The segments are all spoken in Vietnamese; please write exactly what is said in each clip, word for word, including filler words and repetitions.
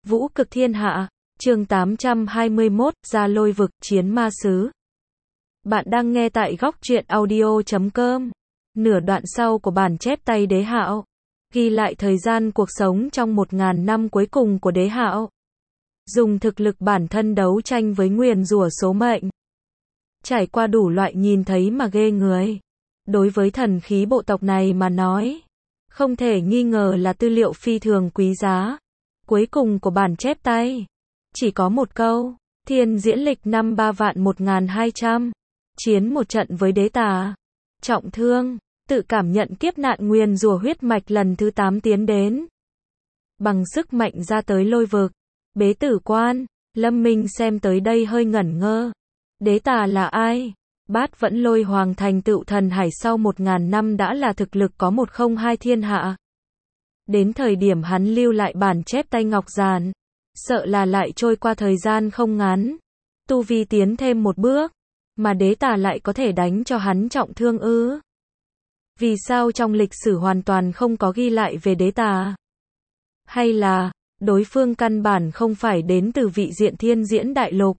Vũ cực thiên hạ, chương tám trăm hai mươi mốt, ra lôi vực, chiến ma sứ. Bạn đang nghe tại góc truyện audio chấm com. Nửa đoạn sau của bản chép tay Đế Hạo, ghi lại thời gian cuộc sống trong một ngàn năm cuối cùng của Đế Hạo. Dùng thực lực bản thân đấu tranh với nguyền rủa số mệnh. Trải qua đủ loại nhìn thấy mà ghê người. Đối với thần khí bộ tộc này mà nói, không thể nghi ngờ là tư liệu phi thường quý giá. Cuối cùng của bản chép tay, chỉ có một câu, thiên diễn lịch năm ba vạn một ngàn hai trăm, chiến một trận với đế tà, trọng thương, tự cảm nhận kiếp nạn nguyền rủa huyết mạch lần thứ tám tiến đến. Bằng sức mạnh ra tới lôi vực, bế tử quan, Lâm Minh xem tới đây hơi ngẩn ngơ. Đế tà là ai? Bát Vẫn Lôi Hoàng thành tựu thần hải sau một ngàn năm đã là thực lực có một không hai thiên hạ. Đến thời điểm hắn lưu lại bản chép tay ngọc giản, sợ là lại trôi qua thời gian không ngắn. Tu vi tiến thêm một bước, mà đế tà lại có thể đánh cho hắn trọng thương ư? Vì sao trong lịch sử hoàn toàn không có ghi lại về đế tà? Hay là, đối phương căn bản không phải đến từ vị diện thiên diễn đại lục?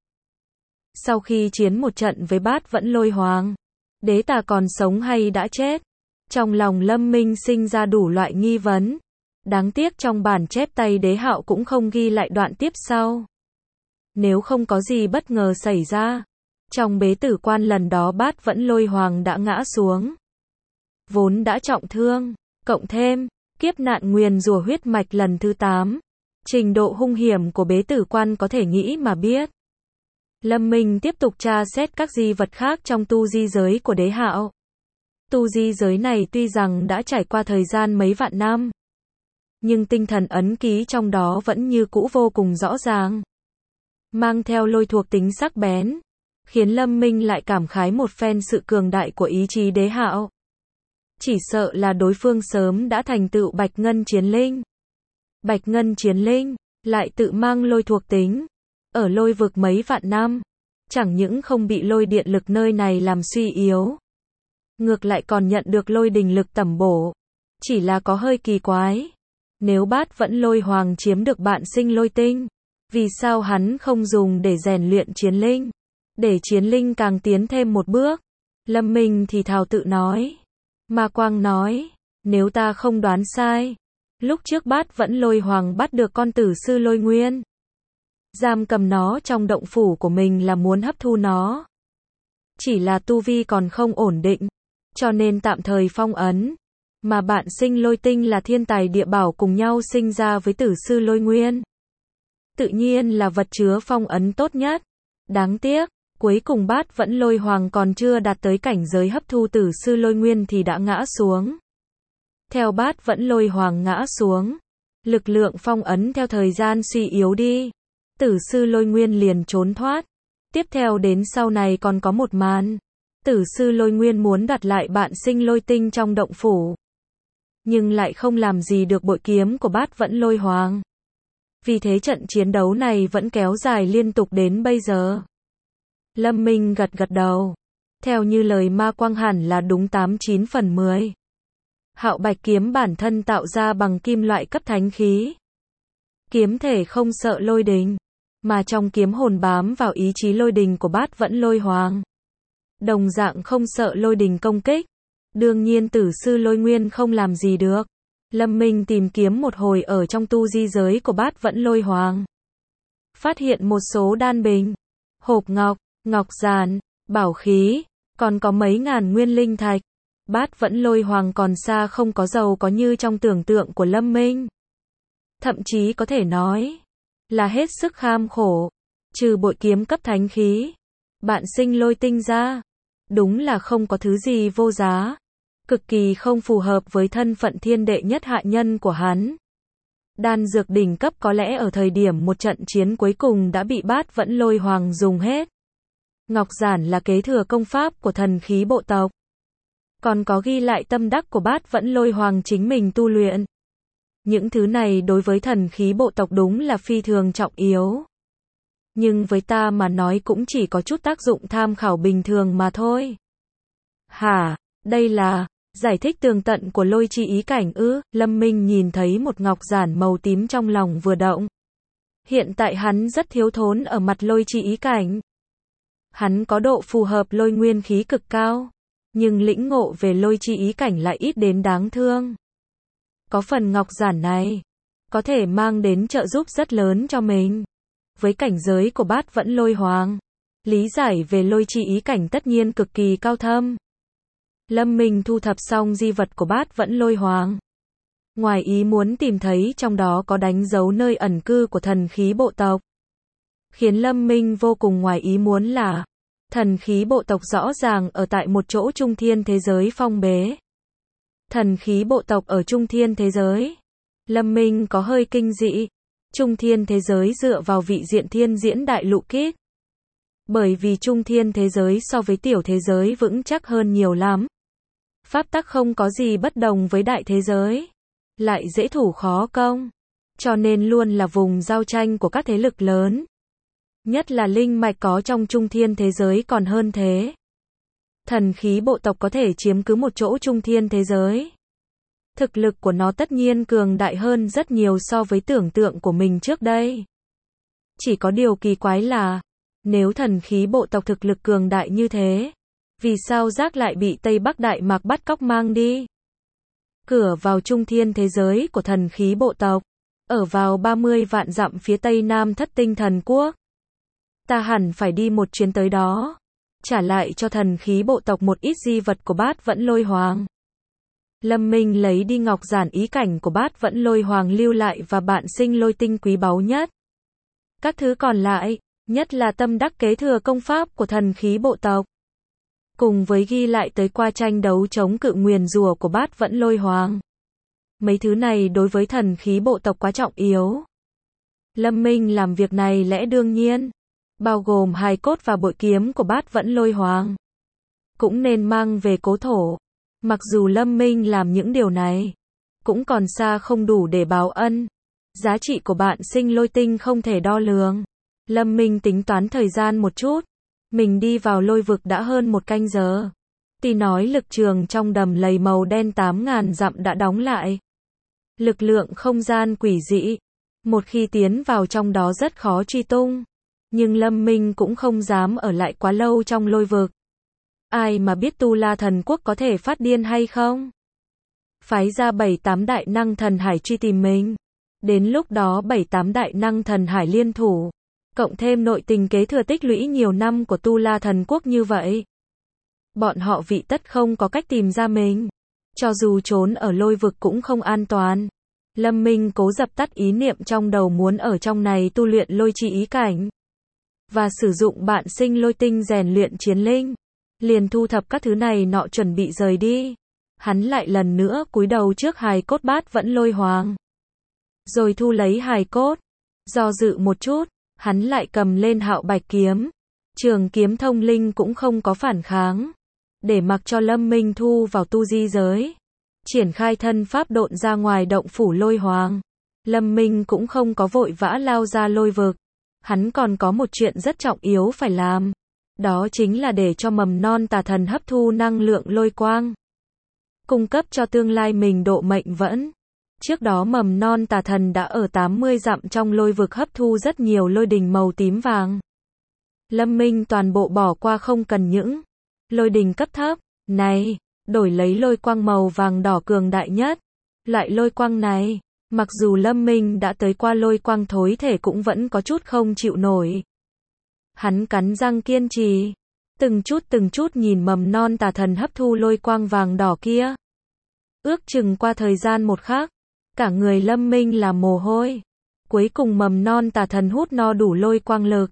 Sau khi chiến một trận với Bát Vẫn Lôi Hoàng, đế tà còn sống hay đã chết? Trong lòng Lâm Minh sinh ra đủ loại nghi vấn. Đáng tiếc trong bản chép tay Đế Hạo cũng không ghi lại đoạn tiếp sau. Nếu không có gì bất ngờ xảy ra, trong bế tử quan lần đó Bát Vẫn Lôi Hoàng đã ngã xuống. Vốn đã trọng thương, cộng thêm kiếp nạn nguyền rủa huyết mạch lần thứ tám. Trình độ hung hiểm của bế tử quan có thể nghĩ mà biết. Lâm Minh tiếp tục tra xét các di vật khác trong tu di giới của Đế Hạo. Tu di giới này tuy rằng đã trải qua thời gian mấy vạn năm, nhưng tinh thần ấn ký trong đó vẫn như cũ vô cùng rõ ràng. Mang theo lôi thuộc tính sắc bén, khiến Lâm Minh lại cảm khái một phen sự cường đại của ý chí Đế Hạo. Chỉ sợ là đối phương sớm đã thành tựu Bạch Ngân Chiến Linh. Bạch Ngân Chiến Linh, lại tự mang lôi thuộc tính. Ở lôi vực mấy vạn năm, chẳng những không bị lôi điện lực nơi này làm suy yếu, ngược lại còn nhận được lôi đình lực tẩm bổ. Chỉ là có hơi kỳ quái. Nếu Bát Vẫn Lôi Hoàng chiếm được bạn sinh lôi tinh, vì sao hắn không dùng để rèn luyện chiến linh, để chiến linh càng tiến thêm một bước? Lâm Minh thì thào tự nói. Ma Quang nói, nếu ta không đoán sai, lúc trước Bát Vẫn Lôi Hoàng bắt được con tử sư Lôi Nguyên, giam cầm nó trong động phủ của mình là muốn hấp thu nó. Chỉ là tu vi còn không ổn định, cho nên tạm thời phong ấn. Mà bạn sinh lôi tinh là thiên tài địa bảo cùng nhau sinh ra với tử sư Lôi Nguyên. Tự nhiên là vật chứa phong ấn tốt nhất. Đáng tiếc, cuối cùng Bát Vẫn Lôi Hoàng còn chưa đạt tới cảnh giới hấp thu tử sư Lôi Nguyên thì đã ngã xuống. Theo Bát Vẫn Lôi Hoàng ngã xuống, lực lượng phong ấn theo thời gian suy yếu đi. Tử sư Lôi Nguyên liền trốn thoát. Tiếp theo đến sau này còn có một màn. Tử sư Lôi Nguyên muốn đoạt lại bạn sinh lôi tinh trong động phủ, nhưng lại không làm gì được bội kiếm của Bát Vẫn Lôi Hoàng. Vì thế trận chiến đấu này vẫn kéo dài liên tục đến bây giờ. Lâm Minh gật gật đầu. Theo như lời Ma Quang hẳn là đúng tám chín phần mười. Hạo Bạch kiếm bản thân tạo ra bằng kim loại cấp thánh khí. Kiếm thể không sợ lôi đình, mà trong kiếm hồn bám vào ý chí lôi đình của Bát Vẫn Lôi Hoàng. Đồng dạng không sợ lôi đình công kích. Đương nhiên tử sư Lôi Nguyên không làm gì được. Lâm Minh tìm kiếm một hồi ở trong tu di giới của Bát Vẫn Lôi Hoàng. Phát hiện một số đan bình, hộp ngọc, ngọc giản, bảo khí, còn có mấy ngàn nguyên linh thạch. Bát Vẫn Lôi Hoàng còn xa không có giàu có như trong tưởng tượng của Lâm Minh. Thậm chí có thể nói là hết sức kham khổ. Trừ bội kiếm cấp thánh khí, bạn sinh lôi tinh ra, đúng là không có thứ gì vô giá. Cực kỳ không phù hợp với thân phận thiên đệ nhất hạ nhân của hắn. Đan dược đỉnh cấp có lẽ ở thời điểm một trận chiến cuối cùng đã bị Bát Vẫn Lôi Hoàng dùng hết. Ngọc giản là kế thừa công pháp của thần khí bộ tộc. Còn có ghi lại tâm đắc của Bát Vẫn Lôi Hoàng chính mình tu luyện. Những thứ này đối với thần khí bộ tộc đúng là phi thường trọng yếu. Nhưng với ta mà nói cũng chỉ có chút tác dụng tham khảo bình thường mà thôi. Hả, đây là giải thích tường tận của lôi chi ý cảnh ư? Lâm Minh nhìn thấy một ngọc giản màu tím trong lòng vừa động. Hiện tại hắn rất thiếu thốn ở mặt lôi chi ý cảnh. Hắn có độ phù hợp lôi nguyên khí cực cao, nhưng lĩnh ngộ về lôi chi ý cảnh lại ít đến đáng thương. Có phần ngọc giản này, có thể mang đến trợ giúp rất lớn cho mình. Với cảnh giới của bát vẫn lôi hoàng, lý giải về lôi chi ý cảnh tất nhiên cực kỳ cao thâm. Lâm Minh thu thập xong di vật của bát vẫn lôi hoàng. Ngoài ý muốn tìm thấy trong đó có đánh dấu nơi ẩn cư của thần khí bộ tộc. Khiến Lâm Minh vô cùng ngoài ý muốn là, thần khí bộ tộc rõ ràng ở tại một chỗ trung thiên thế giới phong bế. Thần khí bộ tộc ở trung thiên thế giới. Lâm Minh có hơi kinh dị. Trung thiên thế giới dựa vào vị diện thiên diễn đại lục kít. Bởi vì trung thiên thế giới so với tiểu thế giới vững chắc hơn nhiều lắm. Pháp tắc không có gì bất đồng với đại thế giới. Lại dễ thủ khó công. Cho nên luôn là vùng giao tranh của các thế lực lớn. Nhất là linh mạch có trong trung thiên thế giới còn hơn thế. Thần khí bộ tộc có thể chiếm cứ một chỗ trung thiên thế giới. Thực lực của nó tất nhiên cường đại hơn rất nhiều so với tưởng tượng của mình trước đây. Chỉ có điều kỳ quái là, nếu thần khí bộ tộc thực lực cường đại như thế, vì sao Giác lại bị Tây Bắc Đại Mạc bắt cóc mang đi? Cửa vào trung thiên thế giới của thần khí bộ tộc, ở vào ba mươi vạn dặm phía tây nam Thất Tinh Thần Quốc. Ta hẳn phải đi một chuyến tới đó, trả lại cho thần khí bộ tộc một ít di vật của bát vẫn lôi hoàng. Lâm Minh lấy đi ngọc giản ý cảnh của bát vẫn lôi hoàng lưu lại và bạn sinh lôi tinh quý báu nhất. Các thứ còn lại, nhất là tâm đắc kế thừa công pháp của thần khí bộ tộc. Cùng với ghi lại tới qua tranh đấu chống cự nguyền rủa của bát vẫn lôi hoàng. Mấy thứ này đối với thần khí bộ tộc quá trọng yếu. Lâm Minh làm việc này lẽ đương nhiên, bao gồm hài cốt và bội kiếm của bát vẫn lôi hoàng. Cũng nên mang về cố thổ. Mặc dù Lâm Minh làm những điều này, cũng còn xa không đủ để báo ân. Giá trị của bạn sinh lôi tinh không thể đo lường. Lâm Minh tính toán thời gian một chút. Mình đi vào lôi vực đã hơn một canh giờ. Tuy nói lực trường trong đầm lầy màu đen tám ngàn dặm đã đóng lại. Lực lượng không gian quỷ dị. Một khi tiến vào trong đó rất khó truy tung. Nhưng Lâm Minh cũng không dám ở lại quá lâu trong lôi vực. Ai mà biết Tu La Thần Quốc có thể phát điên hay không? Phái ra bảy tám đại năng thần hải truy tìm mình. Đến lúc đó bảy tám đại năng thần hải liên thủ. Cộng thêm nội tình kế thừa tích lũy nhiều năm của Tu La Thần Quốc như vậy. Bọn họ vị tất không có cách tìm ra mình. Cho dù trốn ở lôi vực cũng không an toàn. Lâm Minh cố dập tắt ý niệm trong đầu muốn ở trong này tu luyện lôi chi ý cảnh. Và sử dụng bạn sinh lôi tinh rèn luyện chiến linh. Liền thu thập các thứ này nọ chuẩn bị rời đi. Hắn lại lần nữa cúi đầu trước hài cốt bát vẫn lôi hoàng. Rồi thu lấy hài cốt. Do dự một chút, hắn lại cầm lên hạo bạch kiếm. Trường kiếm thông linh cũng không có phản kháng. Để mặc cho Lâm Minh thu vào tu di giới. Triển khai thân pháp độn ra ngoài động phủ lôi hoàng. Lâm Minh cũng không có vội vã lao ra lôi vực. Hắn còn có một chuyện rất trọng yếu phải làm. Đó chính là để cho mầm non tà thần hấp thu năng lượng lôi quang. Cung cấp cho tương lai mình độ mệnh vẫn. Trước đó mầm non tà thần đã ở tám mươi dặm trong lôi vực hấp thu rất nhiều lôi đình màu tím vàng. Lâm Minh toàn bộ bỏ qua không cần những lôi đình cấp thấp này, đổi lấy lôi quang màu vàng đỏ cường đại nhất. Loại lôi quang này, mặc dù Lâm Minh đã tới qua lôi quang thối thể cũng vẫn có chút không chịu nổi. Hắn cắn răng kiên trì, từng chút từng chút nhìn mầm non tà thần hấp thu lôi quang vàng đỏ kia. Ước chừng qua thời gian một khắc, cả người Lâm Minh là mồ hôi. Cuối cùng mầm non tà thần hút no đủ lôi quang lực.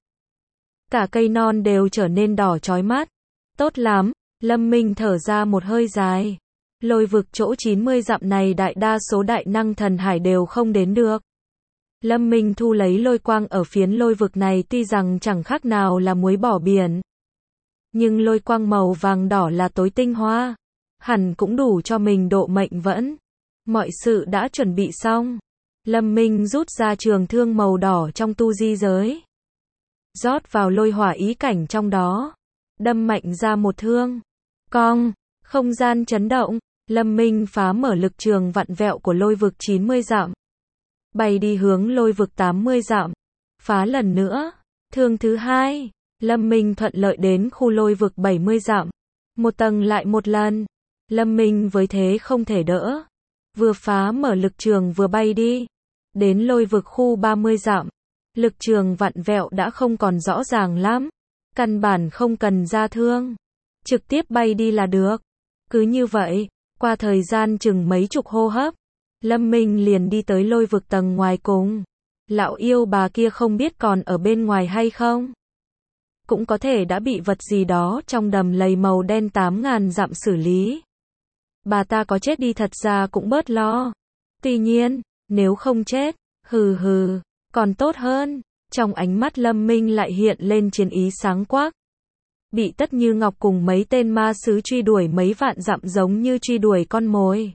Cả cây non đều trở nên đỏ chói mắt. Tốt lắm, Lâm Minh thở ra một hơi dài. Lôi vực chỗ chín mươi dặm này đại đa số đại năng thần hải đều không đến được. Lâm Minh thu lấy lôi quang ở phiến lôi vực này tuy rằng chẳng khác nào là muối bỏ biển. Nhưng lôi quang màu vàng đỏ là tối tinh hoa. Hẳn cũng đủ cho mình độ mệnh vẫn. Mọi sự đã chuẩn bị xong. Lâm Minh rút ra trường thương màu đỏ trong tu di giới. Rót vào lôi hỏa ý cảnh trong đó. Đâm mạnh ra một thương. Cong, không gian chấn động. Lâm Minh phá mở lực trường vặn vẹo của lôi vực chín mươi dặm. Bay đi hướng lôi vực tám mươi dặm. phá lần nữa. Thương thứ hai, Lâm Minh thuận lợi đến khu lôi vực bảy mươi dặm. Một tầng lại một lần. Lâm Minh với thế không thể đỡ. Vừa phá mở lực trường vừa bay đi. Đến lôi vực khu ba mươi dặm. Lực trường vặn vẹo đã không còn rõ ràng lắm. Căn bản không cần ra thương. Trực tiếp bay đi là được. Cứ như vậy, qua thời gian chừng mấy chục hô hấp, Lâm Minh liền đi tới lôi vực tầng ngoài cùng. Lão yêu bà kia không biết còn ở bên ngoài hay không. Cũng có thể đã bị vật gì đó trong đầm lầy màu đen tám ngàn dặm xử lý. Bà ta có chết đi thật ra cũng bớt lo. Tuy nhiên, nếu không chết, hừ hừ, còn tốt hơn. Trong ánh mắt Lâm Minh lại hiện lên chiến ý sáng quắc. Bị Tất Như Ngọc cùng mấy tên ma sứ truy đuổi mấy vạn dặm giống như truy đuổi con mồi.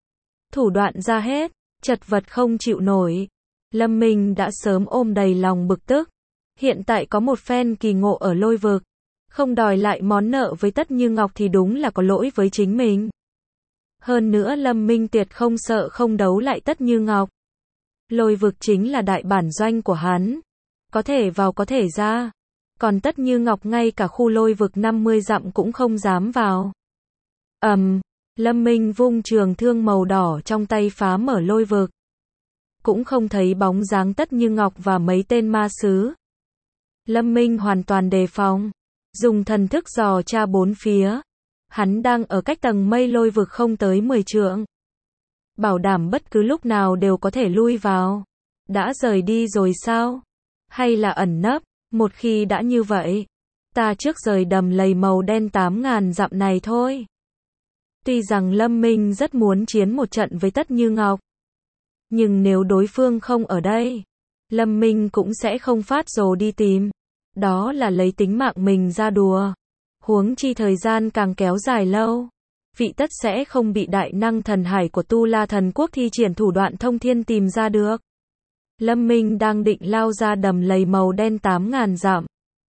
Thủ đoạn ra hết, chật vật không chịu nổi. Lâm Minh đã sớm ôm đầy lòng bực tức. Hiện tại có một phen kỳ ngộ ở lôi vực. Không đòi lại món nợ với Tất Như Ngọc thì đúng là có lỗi với chính mình. Hơn nữa Lâm Minh tuyệt không sợ không đấu lại Tất Như Ngọc. Lôi vực chính là đại bản doanh của hắn. Có thể vào có thể ra. Còn Tất Như Ngọc ngay cả khu lôi vực năm mươi dặm cũng không dám vào. Ầm, um, Lâm Minh vung trường thương màu đỏ trong tay phá mở lôi vực. Cũng không thấy bóng dáng Tất Như Ngọc và mấy tên ma sứ. Lâm Minh hoàn toàn đề phòng. Dùng thần thức dò tra bốn phía. Hắn đang ở cách tầng mây lôi vực không tới mười trượng. Bảo đảm bất cứ lúc nào đều có thể lui vào. Đã rời đi rồi sao? Hay là ẩn nấp? Một khi đã như vậy, ta trước rời đầm lầy màu đen tám ngàn dặm này thôi. Tuy rằng Lâm Minh rất muốn chiến một trận với Tất Như Ngọc. Nhưng nếu đối phương không ở đây, Lâm Minh cũng sẽ không phát rồ đi tìm. Đó là lấy tính mạng mình ra đùa. Huống chi thời gian càng kéo dài lâu, vị Tất sẽ không bị đại năng thần hải của Tu La Thần Quốc thi triển thủ đoạn thông thiên tìm ra được. Lâm Minh đang định lao ra đầm lầy màu đen tám ngàn dặm.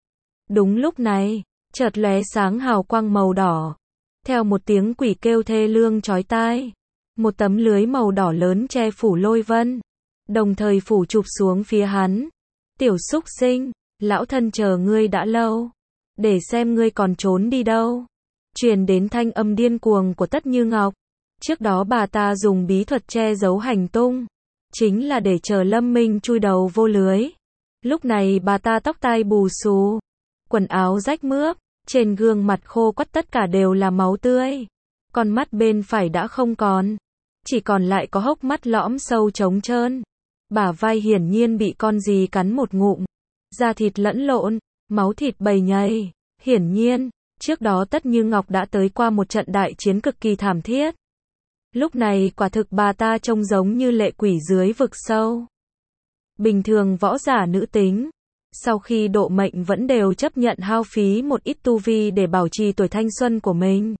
Đúng lúc này, chợt lóe sáng hào quang màu đỏ. Theo một tiếng quỷ kêu thê lương chói tai, một tấm lưới màu đỏ lớn che phủ lôi vân, đồng thời phủ chụp xuống phía hắn. Tiểu súc sinh, lão thân chờ ngươi đã lâu, để xem ngươi còn trốn đi đâu. Truyền đến thanh âm điên cuồng của Tất Như Ngọc. Trước đó bà ta dùng bí thuật che giấu hành tung, chính là để chờ Lâm Minh chui đầu vô lưới. Lúc này bà ta tóc tai bù xù, quần áo rách mướp, trên gương mặt khô quắt tất cả đều là máu tươi. Con mắt bên phải đã không còn, chỉ còn lại có hốc mắt lõm sâu trống trơn. Bả vai hiển nhiên bị con gì cắn một ngụm, da thịt lẫn lộn, máu thịt bầy nhầy. Hiển nhiên, trước đó Tất Như Ngọc đã tới qua một trận đại chiến cực kỳ thảm thiết. Lúc này quả thực bà ta trông giống như lệ quỷ dưới vực sâu. Bình thường võ giả nữ tính, sau khi độ mệnh vẫn đều chấp nhận hao phí một ít tu vi để bảo trì tuổi thanh xuân của mình.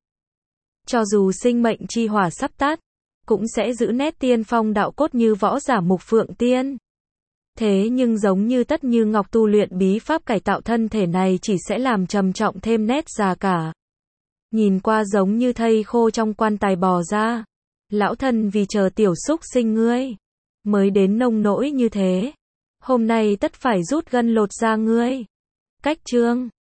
Cho dù sinh mệnh chi hỏa sắp tắt, cũng sẽ giữ nét tiên phong đạo cốt như võ giả Mục Phượng Tiên. Thế nhưng giống như Tất Như Ngọc tu luyện bí pháp cải tạo thân thể này chỉ sẽ làm trầm trọng thêm nét già cả. Nhìn qua giống như thây khô trong quan tài bò ra. Lão thân vì chờ tiểu súc sinh ngươi, mới đến nông nỗi như thế. Hôm nay tất phải rút gân lột da ngươi. Cách chương